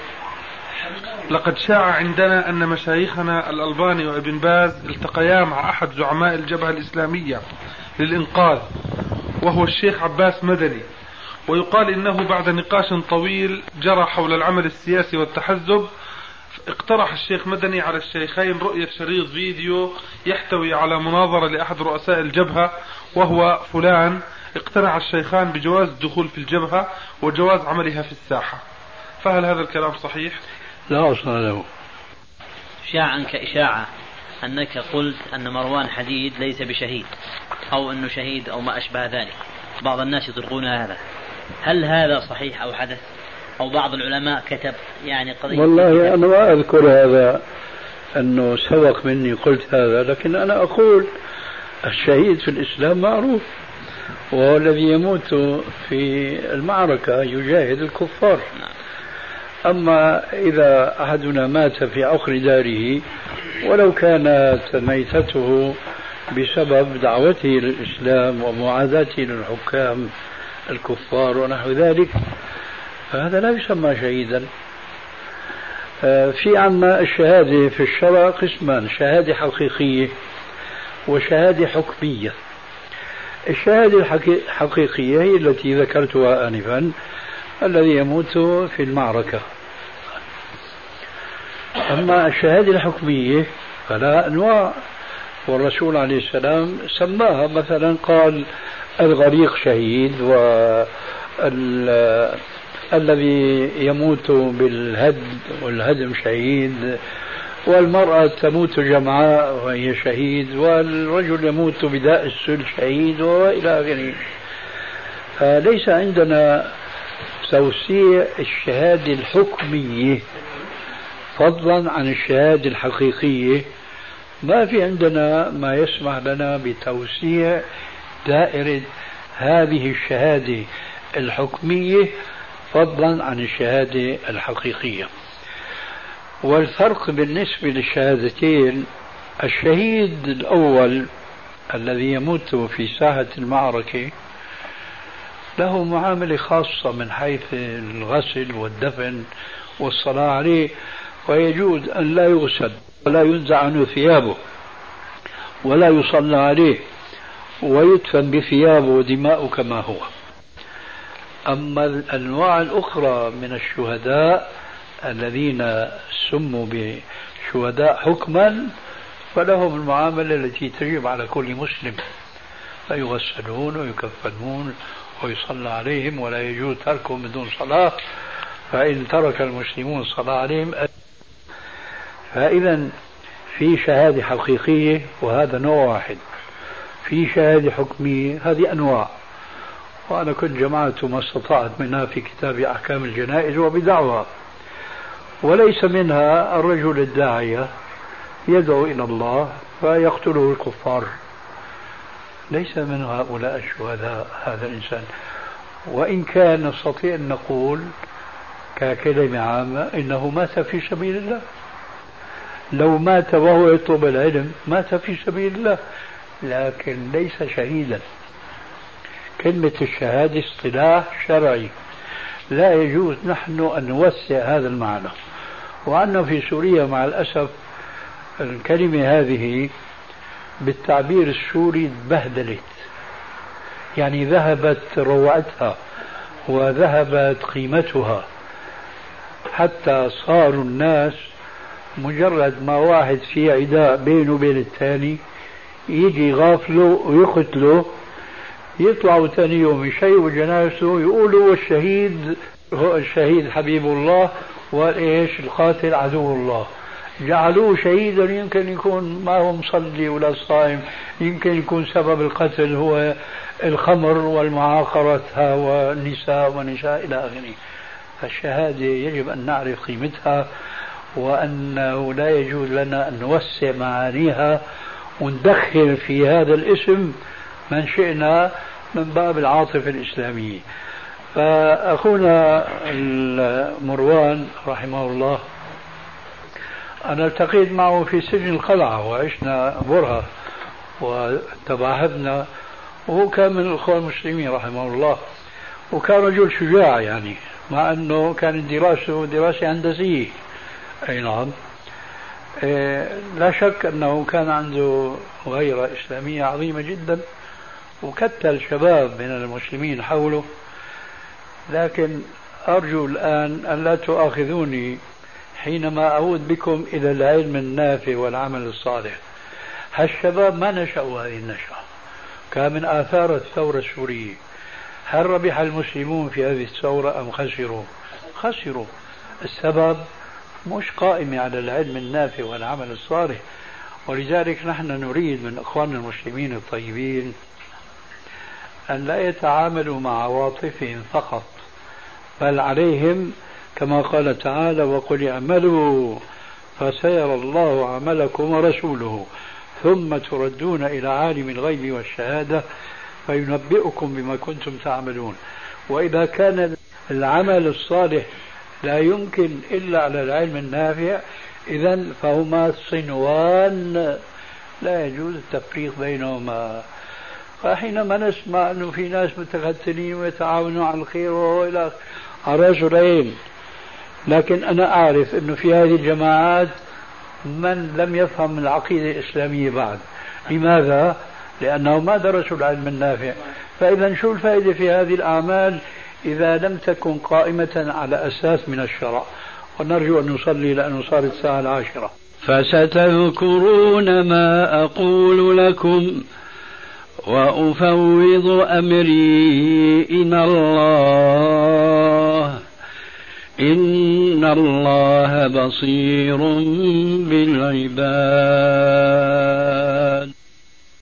لقد شاع عندنا أن مشايخنا الألباني وابن باز التقيا مع أحد زعماء الجبهة الإسلامية للإنقاذ وهو الشيخ عباس مدني، ويقال إنه بعد نقاش طويل جرى حول العمل السياسي والتحزب اقترح الشيخ مدني على الشيخين رؤية شريط فيديو يحتوي على مناظرة لأحد رؤساء الجبهة وهو فلان. اقتنع الشيخان بجواز الدخول في الجبهة وجواز عملها في الساحة، فهل هذا الكلام صحيح؟ لا أصل له. شاع عنك إشاعة أنك قلت أن مروان حديد ليس بشهيد أو أنه شهيد أو ما أشبه ذلك، بعض الناس يطلقون هذا، هل هذا صحيح أو حدث أو بعض العلماء كتب يعني قضية؟ والله أنا ما أذكر هذا أنه سبق مني قلت هذا، لكن أنا أقول الشهيد في الإسلام معروف وهو الذي يموت في المعركة يجاهد الكفار. أما إذا أحدنا مات في عقر داره ولو كانت ميتته بسبب دعوته للإسلام ومعاداته للحكام الكفار ونحو ذلك فهذا لا يسمى شهيدا. في عنا الشهادة في الشرع قسمان: شهادة حقيقية وشهادة حكمية. الشهادة الحقيقية هي التي ذكرتها آنفا، الذي يموت في المعركة. أما الشهادة الحكمية فلا أنواع، والرسول عليه السلام سماها، مثلا قال الغريق شهيد، والذي يموت والهدم شهيد، والمرأة تموت جمعاء وهي شهيد، والرجل يموت بداء السل شهيد، وإلى آخره. فليس عندنا توسيع الشهادة الحكمية فضلا عن الشهادة الحقيقية. ما في عندنا ما يسمح لنا بتوسيع دائرة هذه الشهادة الحكمية فضلا عن الشهادة الحقيقية. والفرق بالنسبة للشهادتين: الشهيد الأول الذي يموت في ساحة المعركة له معاملة خاصة من حيث الغسل والدفن والصلاة عليه، ويجوز أن لا يغسل ولا ينزع عنه ثيابه ولا يصلى عليه ويدفن بثيابه ودماءه كما هو. أما الأنواع الأخرى من الشهداء الذين سموا بشهداء حكما فلهم المعاملة التي تجب على كل مسلم، فيغسلون ويكفنون ويصلى عليهم، ولا يجوز تركهم بدون صلاة، فإن ترك المسلمون الصلاة عليهم. فإذا في شهادة حقيقية وهذا نوع واحد، في شهادة حكمية هذه أنواع، وأنا كنت جمعت ما استطعت منها في كتاب أحكام الجنائز وبدعوها. وليس منها الرجل الداعية يدعو إلى الله فيقتله الكفار، ليس من هؤلاء الشهداء هذا الإنسان، وإن كان نستطيع أن نقول ككلمة عامة إنه مات في سبيل الله. لو مات وهو يطلب العلم مات في سبيل الله، لكن ليس شهيدا. كلمة الشهادة اصطلاح شرعي، لا يجوز نحن أن نوسع هذا المعنى. وعندنا في سوريا مع الأسف الكلمة هذه بالتعبير السوري تبهدلت، يعني ذهبت روعتها وذهبت قيمتها، حتى صاروا الناس مجرد ما واحد في عداء بينه وبين الثاني يجي غافله ويقتله، يطلعوا ثاني يوم يشيعوا جنازته يقولوا الشهيد هو الشهيد حبيب الله وايش القاتل عدو الله. جعلوه شهيدا، يمكن يكون ما هو مصلي ولا صائم، يمكن يكون سبب القتل هو الخمر والمعاقرة والنساء ونساء إلى آخره. فالشهادة يجب أن نعرف قيمتها، وأنه لا يجوز لنا أن نوسع معانيها وندخل في هذا الاسم من شئنا من باب العاطفة الإسلامية. فأخونا مروان رحمه الله أنا التقيت معه في سجن القلعة وعشنا برهة وتباهبنا، وهو كان من الأخوة المسلمين رحمه الله، وكان رجل شجاع يعني، مع أنه كانت دراسته دراسة هندسية. أي نعم. لا شك أنه كان عنده غيرة إسلامية عظيمة جدا، وكتل شباب من المسلمين حوله. لكن أرجو الآن أن لا تؤاخذوني حينما أعود بكم إلى العلم النافع والعمل الصالح. هالشباب ما نشأوا هذه النشأة، كان من آثار الثورة السورية. هل ربح المسلمون في هذه الثورة أم خسروا؟ خسروا. السبب مش قائم على العلم النافع والعمل الصالح. ولذلك نحن نريد من أخواننا المسلمين الطيبين أن لا يتعاملوا مع عواطفهم فقط، بل عليهم كما قال تعالى وقل اعملوا فسيرى الله عملكم ورسوله ثم تردون إلى عالم الغيب والشهادة فينبئكم بما كنتم تعملون. وإذا كان العمل الصالح لا يمكن إلا على العلم النافع، إذن فهما صنوان لا يجوز التفريق بينهما. فحينما نسمع أنه في ناس متختلين ويتعاونوا على الخير وإلى على رجلين، لكن أنا أعرف أنه في هذه الجماعات من لم يفهم العقيدة الإسلامية بعد. لماذا؟ لأنه ما درسوا العلم النافع. فإذا شو الفائدة في هذه الأعمال إذا لم تكن قائمة على أساس من الشرع؟ ونرجو أن نصلي لأنه صارت الساعة 10. فستذكرون ما أقول لكم وأفوض أمري إلى الله إن الله بصير بالعباد.